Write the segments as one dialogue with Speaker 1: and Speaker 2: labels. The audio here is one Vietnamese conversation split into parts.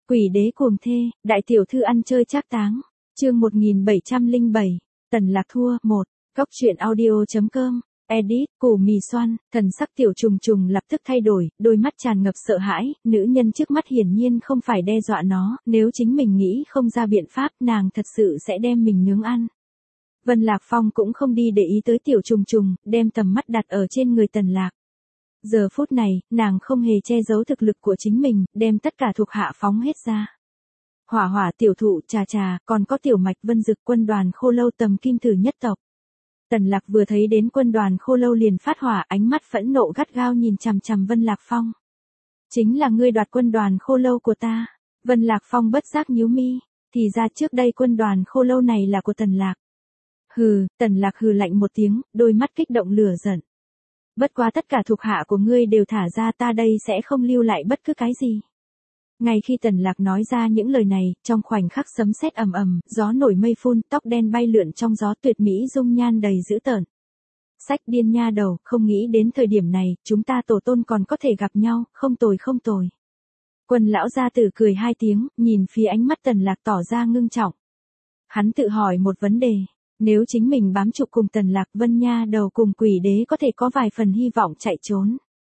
Speaker 1: Quỷ đế cuồng thê, đại tiểu thư ăn chơi trác táng. Chương 1707, Tần Lạc thua 1. Góc truyện audio.com. Edit, Củ Mì Xoăn. Thần sắc tiểu trùng trùng lập tức thay đổi, đôi mắt tràn ngập sợ hãi, nữ nhân trước mắt hiển nhiên không phải đe dọa nó, nếu chính mình nghĩ không ra biện pháp, nàng thật sự sẽ đem mình nướng ăn. Vân Lạc Phong cũng không đi để ý tới tiểu trùng trùng, đem tầm mắt đặt ở trên người Tần Lạc. Giờ phút này, nàng không hề che giấu thực lực của chính mình, đem tất cả thuộc hạ phóng hết ra. Hỏa hỏa tiểu thụ trà trà, còn có tiểu mạch vân dực quân đoàn khô lâu tầm kim thử nhất tộc. Tần Lạc vừa thấy đến quân đoàn khô lâu liền phát hỏa, ánh mắt phẫn nộ gắt gao nhìn chằm chằm Vân Lạc Phong. Chính là ngươi đoạt quân đoàn khô lâu của ta. Vân Lạc Phong bất giác nhíu mi, thì ra trước đây quân đoàn khô lâu này là của Tần Lạc. Hừ, Tần Lạc hừ lạnh một tiếng, đôi mắt kích động lửa giận. Bất quá tất cả thuộc hạ của ngươi đều thả ra, ta đây sẽ không lưu lại bất cứ cái gì. Ngay khi Tần Lạc nói ra những lời này, trong khoảnh khắc sấm sét ầm ầm, gió nổi mây phun, tóc đen bay lượn trong gió, tuyệt mỹ dung nhan đầy dữ tợn. Sách điên nha đầu, không nghĩ đến thời điểm này, chúng ta tổ tôn còn có thể gặp nhau, không tồi không tồi. Quân lão gia tử cười hai tiếng, nhìn phía ánh mắt Tần Lạc tỏ ra ngưng trọng. Hắn tự hỏi một vấn đề. Nếu chính mình bám trụ cùng Tần Lạc, Vân nha đầu cùng quỷ đế có thể có vài phần hy vọng chạy trốn.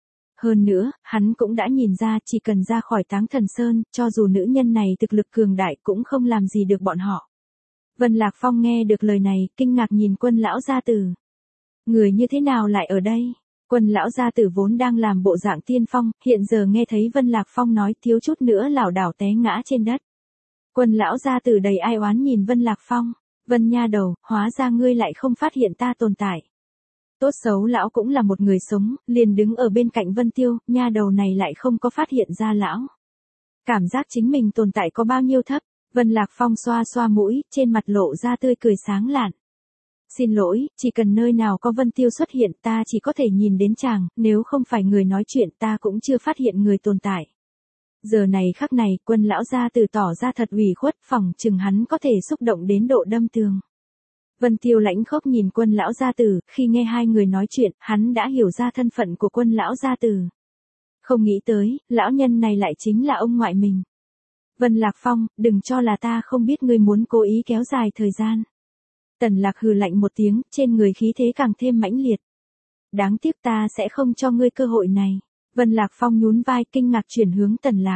Speaker 1: Hơn nữa, hắn cũng đã nhìn ra chỉ cần ra khỏi Táng Thần Sơn, cho dù nữ nhân này thực lực cường đại cũng không làm gì được bọn họ. Vân Lạc Phong nghe được lời này, kinh ngạc nhìn quân lão gia tử. Người như thế nào lại ở đây? Quân lão gia tử vốn đang làm bộ dạng tiên phong, hiện giờ nghe thấy Vân Lạc Phong nói thiếu chút nữa lảo đảo té ngã trên đất. Quân lão gia tử đầy ai oán nhìn Vân Lạc Phong. Vân nha đầu, hóa ra ngươi lại không phát hiện ta tồn tại. Tốt xấu lão cũng là một người sống, liền đứng ở bên cạnh Vân Tiêu, nha đầu này lại không có phát hiện ra lão. Cảm giác chính mình tồn tại có bao nhiêu thấp, Vân Lạc Phong xoa xoa mũi, trên mặt lộ ra tươi cười sáng lạn. Xin lỗi, chỉ cần nơi nào có Vân Tiêu xuất hiện ta chỉ có thể nhìn đến chàng, nếu không phải người nói chuyện ta cũng chưa phát hiện người tồn tại. Giờ này khắc này, quân lão gia tử tỏ ra thật ủy khuất, phỏng chừng hắn có thể xúc động đến độ đâm tường. Vân Tiêu lãnh khốc nhìn quân lão gia tử, khi nghe hai người nói chuyện, hắn đã hiểu ra thân phận của quân lão gia tử. Không nghĩ tới, lão nhân này lại chính là ông ngoại mình. Vân Lạc Phong, đừng cho là ta không biết ngươi muốn cố ý kéo dài thời gian. Tần Lạc hừ lạnh một tiếng, trên người khí thế càng thêm mãnh liệt. Đáng tiếc ta sẽ không cho ngươi cơ hội này. Vân Lạc Phong nhún vai kinh ngạc chuyển hướng Tần Lạc.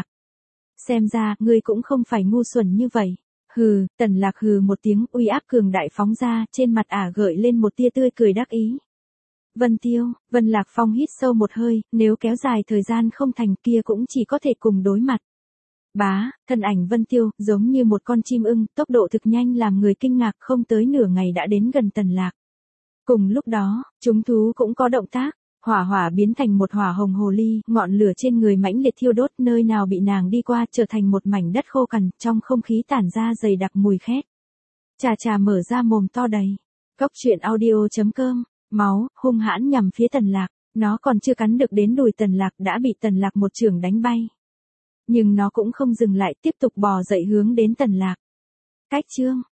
Speaker 1: Xem ra, ngươi cũng không phải ngu xuẩn như vậy. Hừ, Tần Lạc hừ một tiếng, uy áp cường đại phóng ra, trên mặt ả gợi lên một tia tươi cười đắc ý. Vân Tiêu, Vân Lạc Phong hít sâu một hơi, nếu kéo dài thời gian không thành kia cũng chỉ có thể cùng đối mặt. Bá, thân ảnh Vân Tiêu, giống như một con chim ưng, tốc độ thực nhanh làm người kinh ngạc, không tới nửa ngày đã đến gần Tần Lạc. Cùng lúc đó, chúng thú cũng có động tác. Hỏa hỏa biến thành một hỏa hồng hồ ly, ngọn lửa trên người mãnh liệt thiêu đốt, nơi nào bị nàng đi qua trở thành một mảnh đất khô cằn, trong không khí tản ra dày đặc mùi khét. Trà trà mở ra mồm to đầy. Góc truyện audio.com, máu, hung hãn nhằm phía Tần Lạc, nó còn chưa cắn được đến đùi Tần Lạc đã bị Tần Lạc một chưởng đánh bay. Nhưng nó cũng không dừng lại, tiếp tục bò dậy hướng đến Tần Lạc. Cách chương,